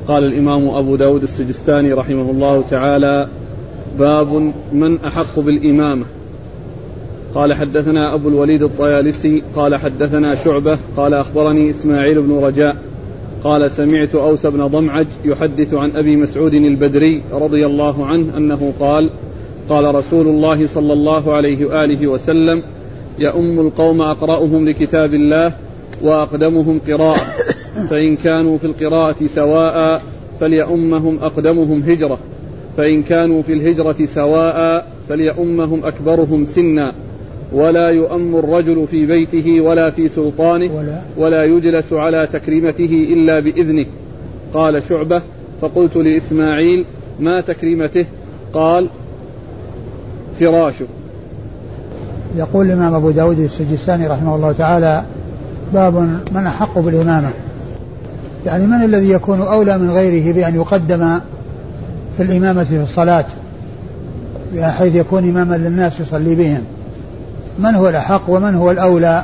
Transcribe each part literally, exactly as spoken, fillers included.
قال الإمام أبو داود السجستاني رحمه الله تعالى: باب من أحق بالإمامة. قال حدثنا أبو الوليد الطيالسي قال حدثنا شعبة قال أخبرني إسماعيل بن رجاء قال سمعت أوس بن ضمعج يحدث عن أبي مسعود البدري رضي الله عنه أنه قال: قال رسول الله صلى الله عليه وآله وسلم: يؤم القوم أقرأهم لكتاب الله وأقدمهم قراءة، فإن كانوا في القراءة سواء فليؤمهم أقدمهم هجرة، فإن كانوا في الهجرة سواء فليؤمهم أكبرهم سنا، ولا يؤم الرجل في بيته ولا في سلطانه ولا, ولا يجلس على تكريمته إلا بإذنه. قال شعبة: فقلت لإسماعيل: ما تكريمته؟ قال: فراشه. يقول الإمام أبو داود السجستاني رحمه الله تعالى: باب من أحق بالإمامة، يعني من الذي يكون أولى من غيره بأن يقدم في الإمامة في الصلاة بحيث يكون إماما للناس يصلي بهم، من هو الأحق ومن هو الأولى؟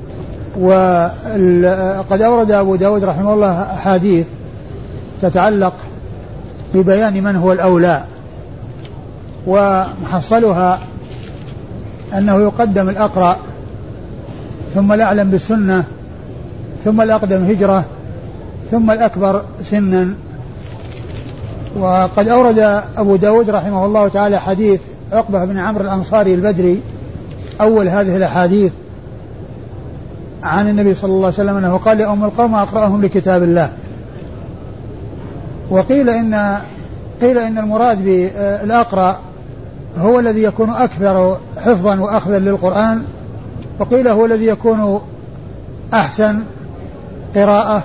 وقد أورد أبو داود رحمه الله أحاديث تتعلق ببيان من هو الأولى، ومحصلها أنه يقدم الأقرأ ثم الأعلم بالسنة ثم الأقدم هجرة ثم الأكبر سنا. وقد أورد أبو داود رحمه الله تعالى حديث عقبة بن عمرو الأنصاري البدري أول هذه الأحاديث عن النبي صلى الله عليه وسلم أنه قال: لأم القوم أقرأهم لكتاب الله. وقيل إن قيل إن المراد بالأقرأ هو الذي يكون أكثر حفظا وأخذا للقرآن، وقيل هو الذي يكون أحسن قراءة،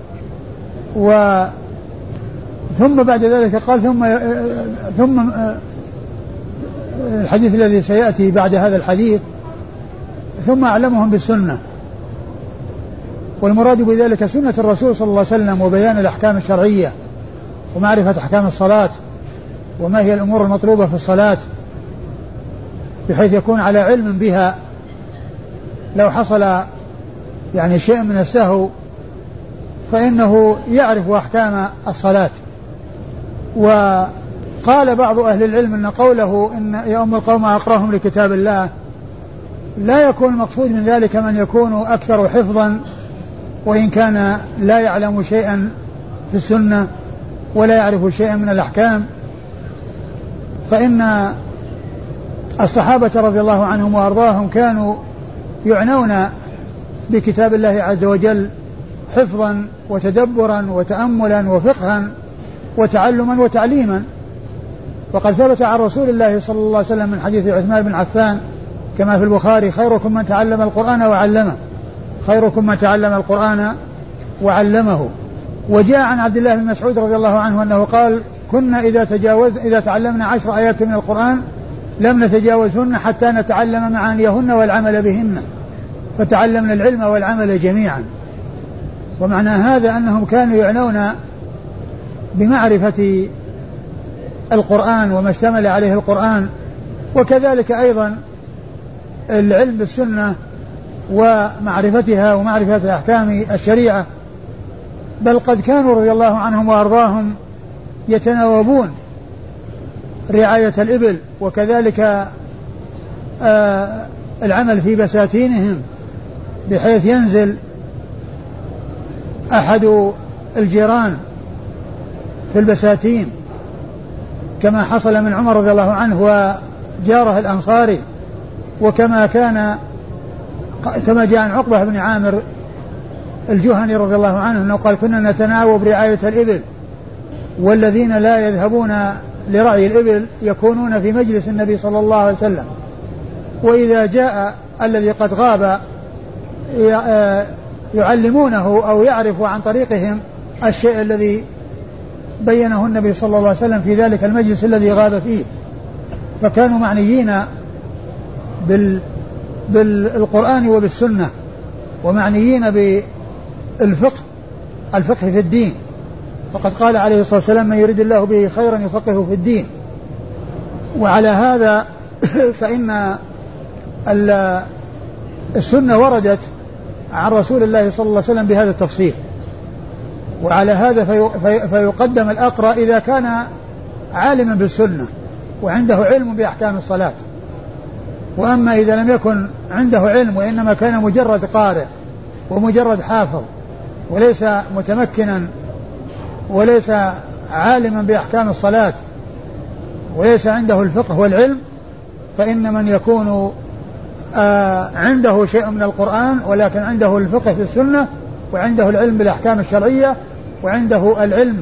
و ثم بعد ذلك قال ثم ثم الحديث الذي سيأتي بعد هذا الحديث: ثم أعلمهم بالسنة. والمراد بذلك سنة الرسول صلى الله عليه وسلم وبيان الأحكام الشرعية ومعرفة أحكام الصلاة وما هي الأمور المطلوبة في الصلاة، بحيث يكون على علم بها لو حصل يعني شيء من السهو فإنه يعرف أحكام الصلاة. وقال بعض أهل العلم أن قوله إن يؤم القوم أقرأهم لكتاب الله لا يكون المقصود من ذلك من يكون أكثر حفظا وإن كان لا يعلم شيئا في السنة ولا يعرف شيئا من الأحكام، فإن الصحابة رضي الله عنهم وأرضاهم كانوا يعنون بكتاب الله عز وجل حفظا وتدبرا وتأملا وفقها وتعلما وتعليما. وقد ثبت عن رسول الله صلى الله عليه وسلم من حديث عثمان بن عفان كما في البخاري: خيركم من تعلم القرآن وعلمه، خيركم من تعلم القرآن وعلمه. وجاء عن عبد الله بن مسعود رضي الله عنه أنه قال: كنا إذا تجاوز إذا تعلمنا عشر آيات من القرآن لم نتجاوزهن حتى نتعلم معانيهن والعمل بهن، فتعلمنا العلم والعمل جميعا. ومعنى هذا أنهم كانوا يعنون بمعرفة القرآن وما اشتمل عليه القرآن، وكذلك أيضا العلم بالسنة ومعرفتها ومعرفة أحكام الشريعة. بل قد كانوا رضي الله عنهم وأرضاهم يتناوبون رعاية الإبل، وكذلك آه العمل في بساتينهم، بحيث ينزل أحد الجيران في البساتين كما حصل من عمر رضي الله عنه وجاره الأنصاري، وكما كان كما جاء عن عقبة بن عامر الجهني رضي الله عنه أنه قال: كنا نتناوب رعاية الإبل، والذين لا يذهبون لرعي الإبل يكونون في مجلس النبي صلى الله عليه وسلم، وإذا جاء الذي قد غاب يعلمونه أو يعرف عن طريقهم الشيء الذي بينه النبي صلى الله عليه وسلم في ذلك المجلس الذي غاب فيه. فكانوا معنيين بال بالقرآن وبالسنة، ومعنيين بالفقه الفقه في الدين. فقد قال عليه الصلاة والسلام: من يريد الله به خيرا يفقهه في الدين. وعلى هذا فإن السنة وردت عن رسول الله صلى الله عليه وسلم بهذا التفصيل، وعلى هذا في في فيقدم الأقرأ إذا كان عالما بالسنة وعنده علم بأحكام الصلاة. وأما إذا لم يكن عنده علم وإنما كان مجرد قارئ ومجرد حافظ وليس متمكنا وليس عالما بأحكام الصلاة وليس عنده الفقه والعلم، فإن من يكون آه عنده شيء من القرآن ولكن عنده الفقه في السنة وعنده العلم بالأحكام الشرعية وعنده العلم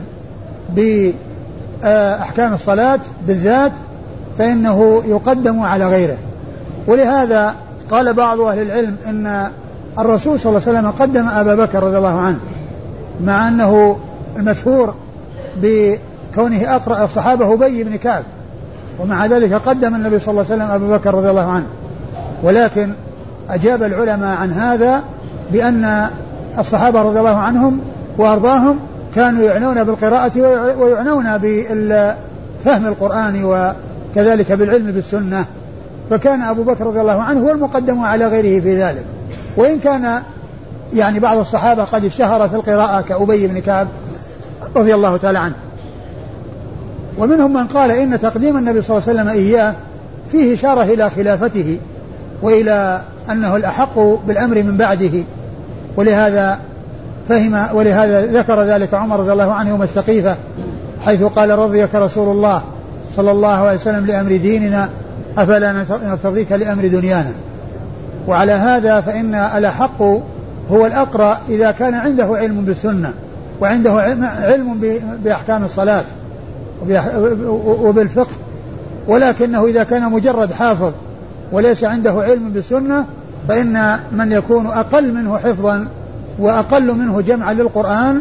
بأحكام الصلاة بالذات، فإنه يقدم على غيره. ولهذا قال بعض أهل العلم إن الرسول صلى الله عليه وسلم قدم أبا بكر رضي الله عنه، مع أنه المشهور بكونه أقرأ الصحابة أبي بن كعب، ومع ذلك قدم النبي صلى الله عليه وسلم أبا بكر رضي الله عنه. ولكن أجاب العلماء عن هذا بأن الصحابة رضي الله عنهم وأرضاهم كانوا يعنون بالقراءة ويعنون بفهم القرآن وكذلك بالعلم بالسنة، فكان أبو بكر رضي الله عنه هو المقدم على غيره في ذلك. وإن كان يعني بعض الصحابة قد اشتهر في القراءة كأبي بن كعب رضي الله تعالى عنه. ومنهم من قال إن تقديم النبي صلى الله عليه وسلم إياه فيه إشارة إلى خلافته وإلى أنه الأحق بالأمر من بعده، ولهذا فهم ولهذا ذكر ذلك عمر رضي الله عنه يوم السقيفة حيث قال رضيك رسول الله صلى الله عليه وسلم لأمر ديننا أفلا نرتضيك لأمر دنيانا. وعلى هذا فإن الأحق هو الأقرأ إذا كان عنده علم بالسنة وعنده علم بأحكام الصلاة وبالفقه، ولكنه إذا كان مجرد حافظ وليس عنده علم بالسنة فإن من يكون أقل منه حفظا وأقل منه جمعا للقرآن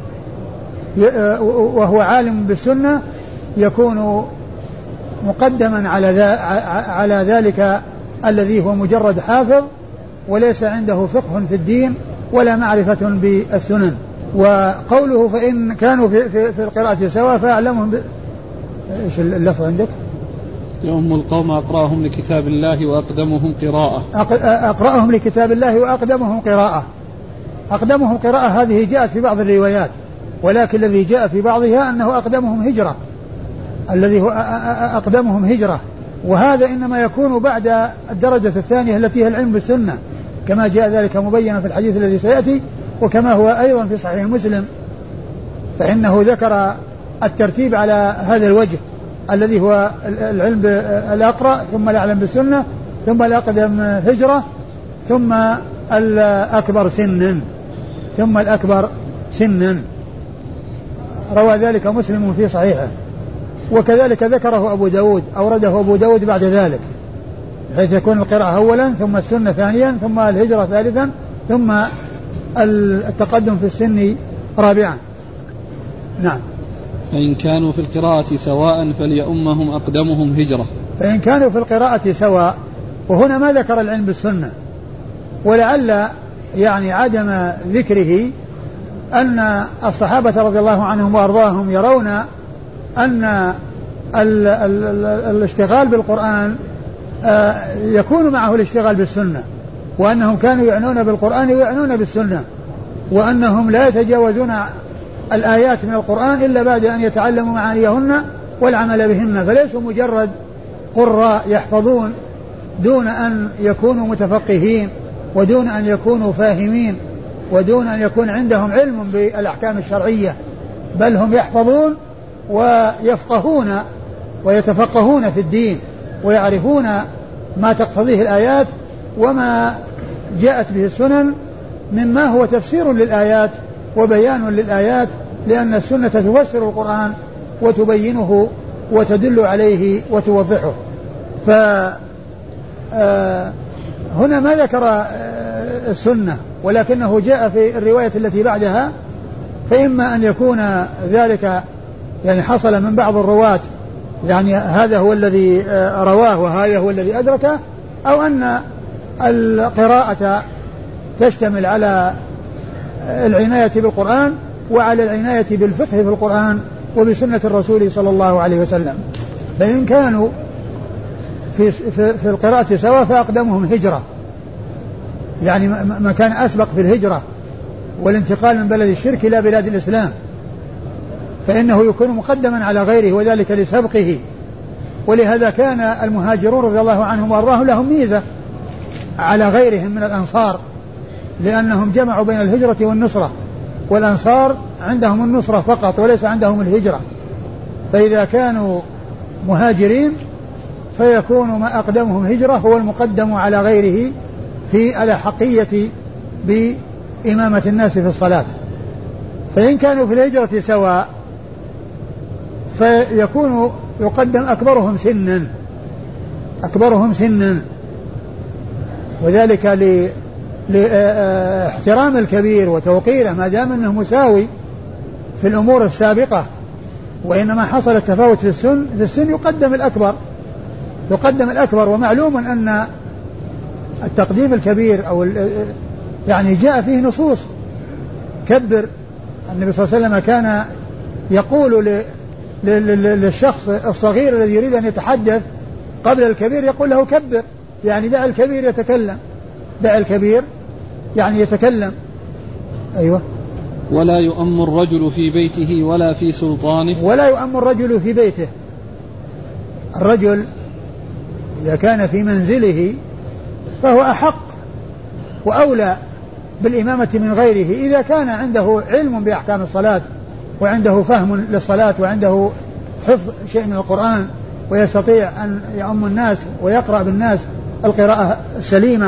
وهو عالم بالسنة يكون مقدما على على ذلك الذي هو مجرد حافظ وليس عنده فقه في الدين ولا معرفة بالسنن. وقوله فإن كانوا في, في, في القراءة سواء فأعلمهم ب... إيش اللفظ عندك؟ يوم القوم أقرأهم لكتاب الله وأقدمهم قراءة. أقرأهم لكتاب الله وأقدمهم قراءة. أقدمهم قراءة هذه جاءت في بعض الروايات، ولكن الذي جاء في بعضها أنه أقدمهم هجرة، الذي هو أقدمهم هجرة، وهذا إنما يكون بعد الدرجة الثانية التي هي العلم بالسنة كما جاء ذلك مبينا في الحديث الذي سيأتي، وكما هو أيضا في صحيح مسلم، فإنه ذكر الترتيب على هذا الوجه الذي هو العلم الأقرأ ثم الأعلم بالسنة ثم الأقدم هجرة ثم الأكبر سنا ثم الأكبر سنا. روى ذلك مسلم في صحيحه، وكذلك ذكره أبو داود أورده أبو داود بعد ذلك، بحيث يكون القراءة أولا ثم السنة ثانيا ثم الهجرة ثالثا ثم التقدم في السن رابعا. نعم. فإن كانوا في القراءة سواء فليؤمهم أقدمهم هجرة. فإن كانوا في القراءة سواء، وهنا ما ذكر العلم بالسنة، ولعل يعني عدم ذكره أن الصحابة رضي الله عنهم وأرضاهم يرون أن ال ال ال الاشتغال بالقرآن يكون معه الاشتغال بالسنة، وأنهم كانوا يعنون بالقرآن ويعنون بالسنة، وأنهم لا يتجاوزون الآيات من القرآن إلا بعد أن يتعلموا معانيهن والعمل بهن، فليسوا مجرد قراء يحفظون دون أن يكونوا متفقهين ودون أن يكونوا فاهمين ودون أن يكون عندهم علم بالأحكام الشرعية، بل هم يحفظون ويفقهون ويتفقهون في الدين ويعرفون ما تقتضيه الآيات وما جاءت به السنن مما هو تفسير للآيات وبيان للآيات، لأن السنة تفسر القرآن وتبينه وتدل عليه وتوضحه. فهنا ما ذكر السنة، ولكنه جاء في الرواية التي بعدها، فإما أن يكون ذلك يعني حصل من بعض الرواة، يعني هذا هو الذي رواه وهذا هو الذي أدركه، أو أن القراءة تشتمل على العناية بالقرآن وعلى العناية بالفقه في القرآن وبسنة الرسول صلى الله عليه وسلم. فإن كانوا في, في, في القراءة سوا فأقدمهم هجرة، يعني ما كان أسبق في الهجرة والانتقال من بلد الشرك إلى بلاد الإسلام، فإنه يكون مقدما على غيره وذلك لسبقه. ولهذا كان المهاجرون رضي الله عنهم وأرضاهم لهم ميزة على غيرهم من الأنصار، لأنهم جمعوا بين الهجرة والنصرة، والأنصار عندهم النصرة فقط وليس عندهم الهجرة. فإذا كانوا مهاجرين فيكون ما أقدمهم هجرة هو المقدم على غيره في الأحقية بإمامة الناس في الصلاة. فإن كانوا في الهجرة سواء فيكون يقدم أكبرهم سنا أكبرهم سنا وذلك لاحترام الكبير وتوقيره ما دام أنه مساوي في الأمور السابقة. وإنما حصل التفاوت في السن في السن يقدم الأكبر يقدم الأكبر. ومعلوم أن التقديم الكبير أو يعني جاء فيه نصوص كبر. النبي صلى الله عليه وسلم كان يقول للشخص الصغير الذي يريد أن يتحدث قبل الكبير يقول له كبر، يعني دع الكبير يتكلم دع الكبير يعني يتكلم. أيوة. ولا يؤم الرجل في بيته ولا في سلطانه. ولا يؤم الرجل في بيته. الرجل إذا كان في منزله فهو أحق وأولى بالإمامة من غيره إذا كان عنده علم بأحكام الصلاة وعنده فهم للصلاة وعنده حفظ شيء من القرآن ويستطيع أن يؤم الناس ويقرأ بالناس القراءة السليمة،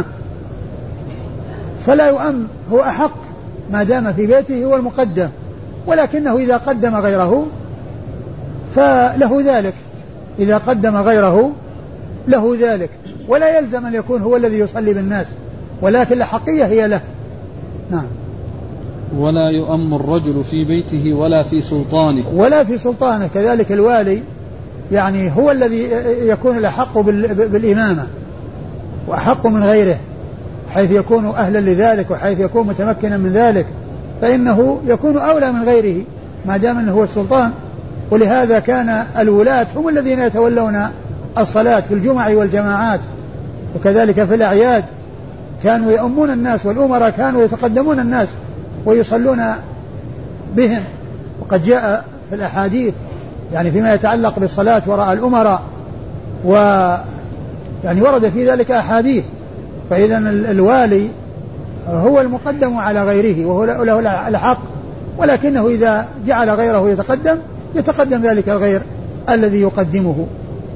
فلا يؤم، هو أحق ما دام في بيته هو المقدم. ولكنه إذا قدم غيره فله ذلك إذا قدم غيره له ذلك، ولا يلزم أن يكون هو الذي يصلي بالناس، ولكن الحقية هي له. نعم. ولا يؤم الرجل في بيته ولا في سلطانه. ولا في سلطانه كذلك الوالي يعني هو الذي يكون الأحق بالإمامة وأحق من غيره، حيث يكون أهلا لذلك وحيث يكون متمكنا من ذلك فإنه يكون أولى من غيره ما دام أنه هو السلطان. ولهذا كان الولاة هم الذين يتولون الصلاة في الجمع والجماعات، وكذلك في الأعياد كانوا يؤمون الناس، والأمراء كانوا يتقدمون الناس ويصلون بهم. وقد جاء في الأحاديث يعني فيما يتعلق بالصلاة وراء الأمراء و يعني ورد في ذلك أحاديث. فإذا الوالي هو المقدم على غيره وهو له الحق، ولكنه إذا جعل غيره يتقدم يتقدم ذلك الغير الذي يقدمه.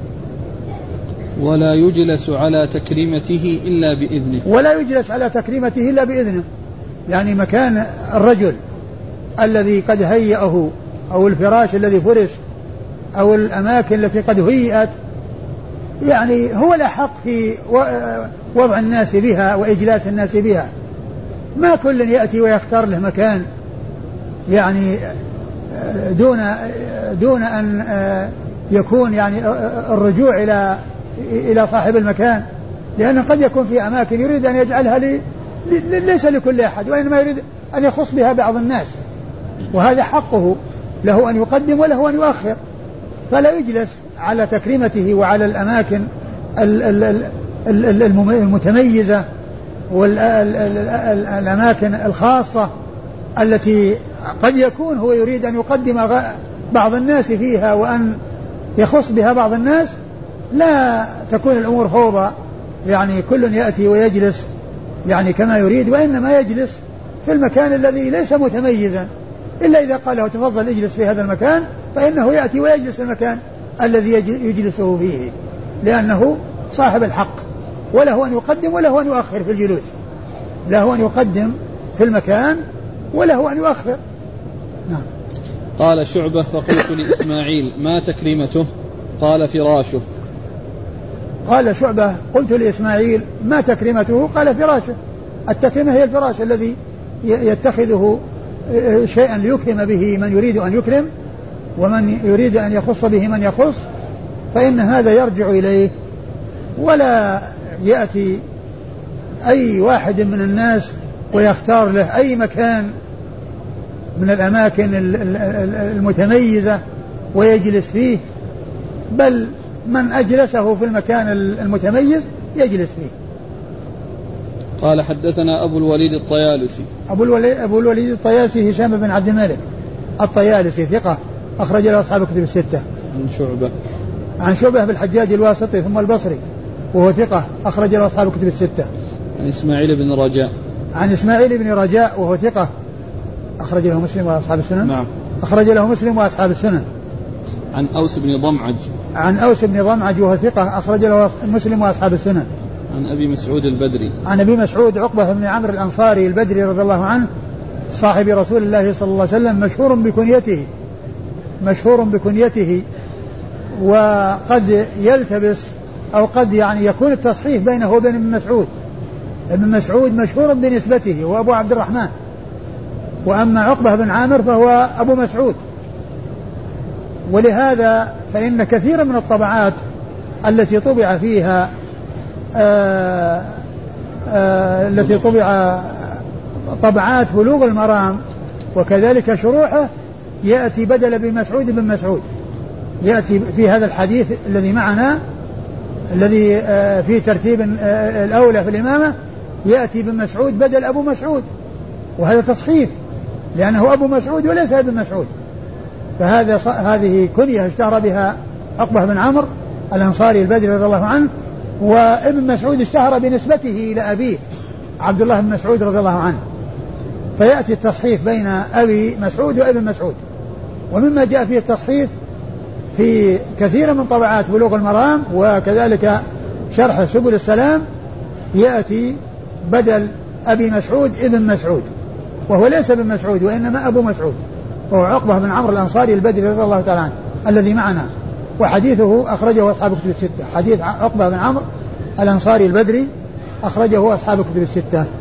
ولا يجلس على تكريمته إلا بإذنه. ولا يجلس على تكريمته إلا بإذنه، يعني مكان الرجل الذي قد هيئه أو الفراش الذي فرش أو الأماكن التي قد هيئت يعني هو الأحق في وضع الناس بها وإجلاس الناس بها. ما كل يأتي ويختار له مكان يعني دون دون أن يكون يعني الرجوع إلى إلى صاحب المكان، لأنه قد يكون في أماكن يريد أن يجعلها لي ليس لكل أحد، وإنما يريد أن يخص بها بعض الناس، وهذا حقه له أن يقدم وله أن يؤخر. فلا يجلس على تكريمته وعلى الأماكن المتميزة والأماكن الخاصة التي قد يكون هو يريد أن يقدم بعض الناس فيها وأن يخص بها بعض الناس. لا تكون الأمور فوضى يعني كل يأتي ويجلس يعني كما يريد، وإنما يجلس في المكان الذي ليس متميزا، إلا إذا قال له تفضل اجلس في هذا المكان فإنه يأتي ويجلس في المكان الذي يجلسه فيه، لأنه صاحب الحق وله أن يقدم وله أن يؤخر في الجلوس، له أن يقدم في المكان وله أن يؤخر. نعم. قال شعبة فقلت لإسماعيل ما تكريمته؟ قال فراشه. قال شعبة قلت لإسماعيل ما تكريمته؟ قال فراشه. التكريمة هي الفراش الذي يتخذه شيئا ليكرم به من يريد أن يكرم ومن يريد أن يخص به من يخص، فإن هذا يرجع إليه، ولا يأتي أي واحد من الناس ويختار له أي مكان من الأماكن المتميزة ويجلس فيه، بل من أجلسه في المكان المتميز يجلس فيه. قال حدثنا أبو الوليد الطيالسي. أبو الوليد, أبو الوليد الطيالسي هشام بن عبد الملك الطيالسي ثقة أخرج له أصحاب الكتب الستة. عن شعبة عن شعبة بالحجاج الواسطي ثم البصري وهو ثقة أخرج له أصحاب الكتب الستة. عن إسماعيل بن رجاء. عن إسماعيل بن رجاء وهو ثقة أخرج له مسلم وأصحاب السنن. نعم. أخرج له مسلم وأصحاب السنن. عن أوس بن ضمعج. عن أوس بن ضمعج وهو ثقة أخرج له مسلم وأصحاب السنن. عن أبي مسعود البدري. عن أبي مسعود عقبة بن عمرو الأنصاري البدري رضي الله عنه صاحب رسول الله صلى الله عليه وسلم مشهور بكنيته مشهور بكنيته وقد يلتبس أو قد يعني يكون التصحيح بينه وبين ابن مسعود. ابن مسعود مشهور بنسبته وأبو عبد الرحمن، وأما عقبة بن عامر فهو أبو مسعود. ولهذا فإن كثير من الطبعات التي طبع فيها آآ آآ التي طبع طبعات بلوغ المرام وكذلك شروحه يأتي بدل ابن مسعود بن مسعود، يأتي في هذا الحديث الذي معنا الذي في ترتيب الأولى في الإمامة يأتي بن مسعود بدل أبو مسعود، وهذا تصحيح لأنه أبو مسعود وليس ابن مسعود. فهذا هذه كنية اشتهر بها عقبة بن عمرو الأنصاري البدري رضي الله عنه، وابن مسعود اشتهر بنسبته إلى أبيه عبد الله بن مسعود رضي الله عنه، فيأتي التصحيح بين أبي مسعود وابن مسعود. ومما جاء فيه التصحيح في كثير من طبعات بلوغ المرام وكذلك شرح سبل السلام يأتي بدل أبي مسعود ابن مسعود، وهو ليس ابن مسعود وإنما أبو مسعود، وهو عقبة بن عمرو الأنصاري البدري رضي الله تعالى عنه الذي معنا، وحديثه أخرجه أصحاب الكتب الستة. حديث عقبة بن عمرو الأنصاري البدري أخرجه أصحاب الكتب الستة.